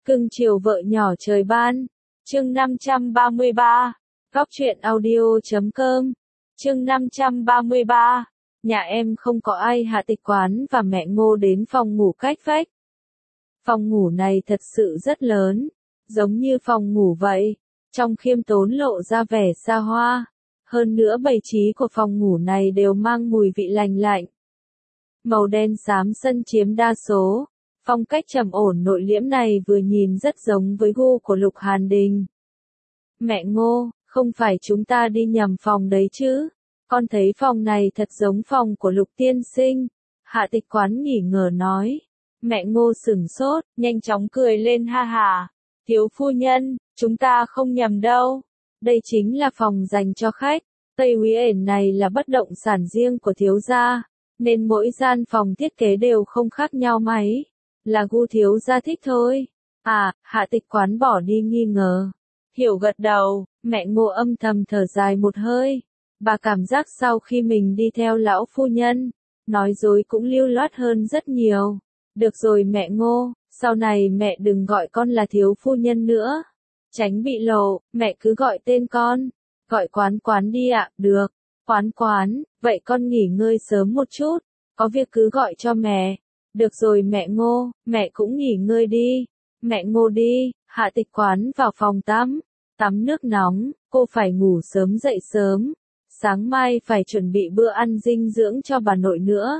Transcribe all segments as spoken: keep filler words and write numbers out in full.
Cưng chiều vợ nhỏ trời ban. Chương năm trăm ba mươi ba. Góc truyện audio chấm com. Chương năm trăm ba mươi ba. Nhà em không có ai. Hạ Tịch Quán và mẹ Ngô đến phòng ngủ cách vách. Phòng ngủ này thật sự rất lớn, giống như phòng ngủ vậy, trong khiêm tốn lộ ra vẻ xa hoa. Hơn nữa bày trí của phòng ngủ này đều mang mùi vị lành lạnh. Màu đen xám sân chiếm đa số. Phong cách trầm ổn nội liễm này vừa nhìn rất giống với gu của Lục Hàn Đình. Mẹ Ngô, không phải chúng ta đi nhầm phòng đấy chứ? Con thấy phòng này thật giống phòng của Lục tiên sinh. Hạ Tịch Quán nghỉ ngờ nói. Mẹ Ngô sửng sốt, nhanh chóng cười lên ha hà. Thiếu phu nhân, chúng ta không nhầm đâu. Đây chính là phòng dành cho khách. Tây Quý ẻn này là bất động sản riêng của thiếu gia, nên mỗi gian phòng thiết kế đều không khác nhau mấy. Là gu thiếu gia thích thôi. À, Hạ Tịch Quán bỏ đi nghi ngờ. Hiểu gật đầu, mẹ Ngô âm thầm thở dài một hơi. Bà cảm giác sau khi mình đi theo lão phu nhân, nói dối cũng lưu loát hơn rất nhiều. Được rồi mẹ Ngô, sau này mẹ đừng gọi con là thiếu phu nhân nữa. Tránh bị lộ, mẹ cứ gọi tên con. Gọi Quán Quán đi ạ, được. Quán Quán, vậy con nghỉ ngơi sớm một chút. Có việc cứ gọi cho mẹ. Được rồi mẹ Ngô, mẹ cũng nghỉ ngơi đi. Mẹ Ngô đi. Hạ Tịch Quán vào phòng tắm. Tắm nước nóng, cô phải ngủ sớm dậy sớm. Sáng mai phải chuẩn bị bữa ăn dinh dưỡng cho bà nội nữa.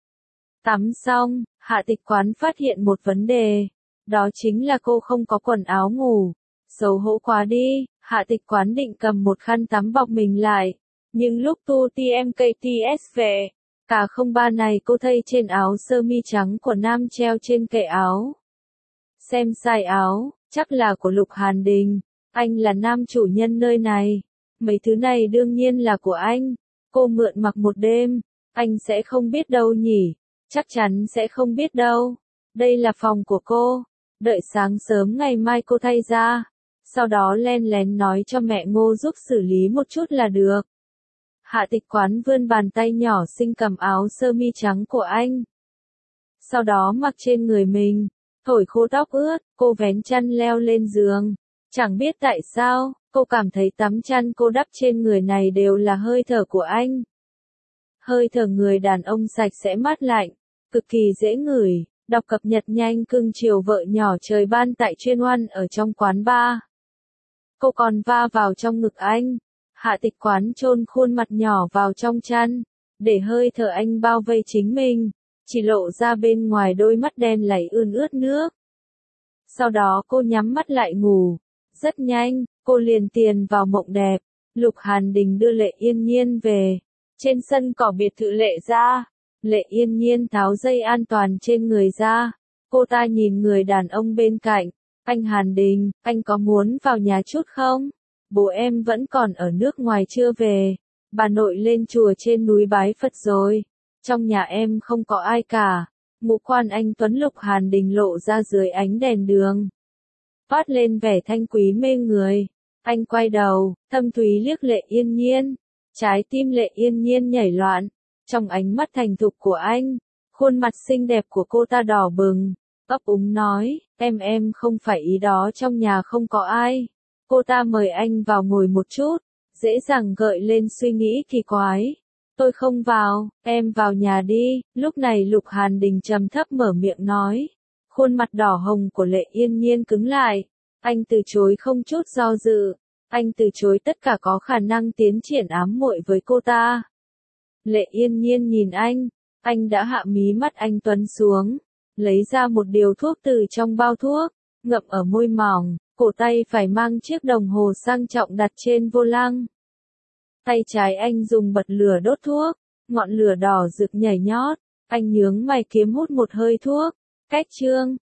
Tắm xong, Hạ Tịch Quán phát hiện một vấn đề. Đó chính là cô không có quần áo ngủ. Xấu hổ quá đi, Hạ Tịch Quán định cầm một khăn tắm bọc mình lại. Nhưng lúc tu tê em ca tê ét về, cả không ba này cô thấy trên áo sơ mi trắng của nam treo trên kệ áo. Xem size áo, chắc là của Lục Hàn Đình. Anh là nam chủ nhân nơi này. Mấy thứ này đương nhiên là của anh. Cô mượn mặc một đêm. Anh sẽ không biết đâu nhỉ. Chắc chắn sẽ không biết đâu. Đây là phòng của cô. Đợi sáng sớm ngày mai cô thay ra. Sau đó len lén nói cho mẹ Ngô giúp xử lý một chút là được. Hạ Tịch Quán vươn bàn tay nhỏ xinh cầm áo sơ mi trắng của anh. Sau đó mặc trên người mình. Thổi khô tóc ướt, cô vén chăn leo lên giường. Chẳng biết tại sao, cô cảm thấy tấm chăn cô đắp trên người này đều là hơi thở của anh. Hơi thở người đàn ông sạch sẽ mát lạnh, cực kỳ dễ ngửi. Đọc cập nhật nhanh cưng chiều vợ nhỏ trời ban tại chuyên oan ở trong quán bar. Cô còn va vào trong ngực anh. Hạ Tịch Quán chôn khuôn mặt nhỏ vào trong chăn, để hơi thở anh bao vây chính mình, chỉ lộ ra bên ngoài đôi mắt đen láy ươn ướt nước. Sau đó cô nhắm mắt lại ngủ. Rất nhanh, cô liền tiền vào mộng đẹp. Lục Hàn Đình đưa Lệ Yên Nhiên về. Trên sân cỏ biệt thự Lệ gia, Lệ Yên Nhiên tháo dây an toàn trên người ra. Cô ta nhìn người đàn ông bên cạnh. Anh Hàn Đình, anh có muốn vào nhà chút không? Bố em vẫn còn ở nước ngoài chưa về. Bà nội lên chùa trên núi bái Phật rồi. Trong nhà em không có ai cả. Ngũ quan anh Tuấn Lục Hàn Đình lộ ra dưới ánh đèn đường. Phát lên vẻ thanh quý mê người. Anh quay đầu, thâm thúy liếc Lệ Yên Nhiên. Trái tim Lệ Yên Nhiên nhảy loạn. Trong ánh mắt thành thục của anh, khuôn mặt xinh đẹp của cô ta đỏ bừng. Ấp úng nói, em em không phải ý đó, trong nhà không có ai. Cô ta mời anh vào ngồi một chút, dễ dàng gợi lên suy nghĩ kỳ quái. Tôi không vào, em vào nhà đi. Lúc này Lục Hàn Đình trầm thấp mở miệng nói. Khuôn mặt đỏ hồng của Lệ Yên Nhiên cứng lại. Anh từ chối không chút do dự. Anh từ chối tất cả có khả năng tiến triển ám muội với cô ta. Lệ Yên Nhiên nhìn anh. Anh đã hạ mí mắt anh Tuấn xuống. Lấy ra một điều thuốc từ trong bao thuốc. Ngậm ở môi mỏng. Cổ tay phải mang chiếc đồng hồ sang trọng đặt trên vô lăng. Tay trái anh dùng bật lửa đốt thuốc. Ngọn lửa đỏ rực nhảy nhót. Anh nhướng mày kiếm hút một hơi thuốc. Cách chương.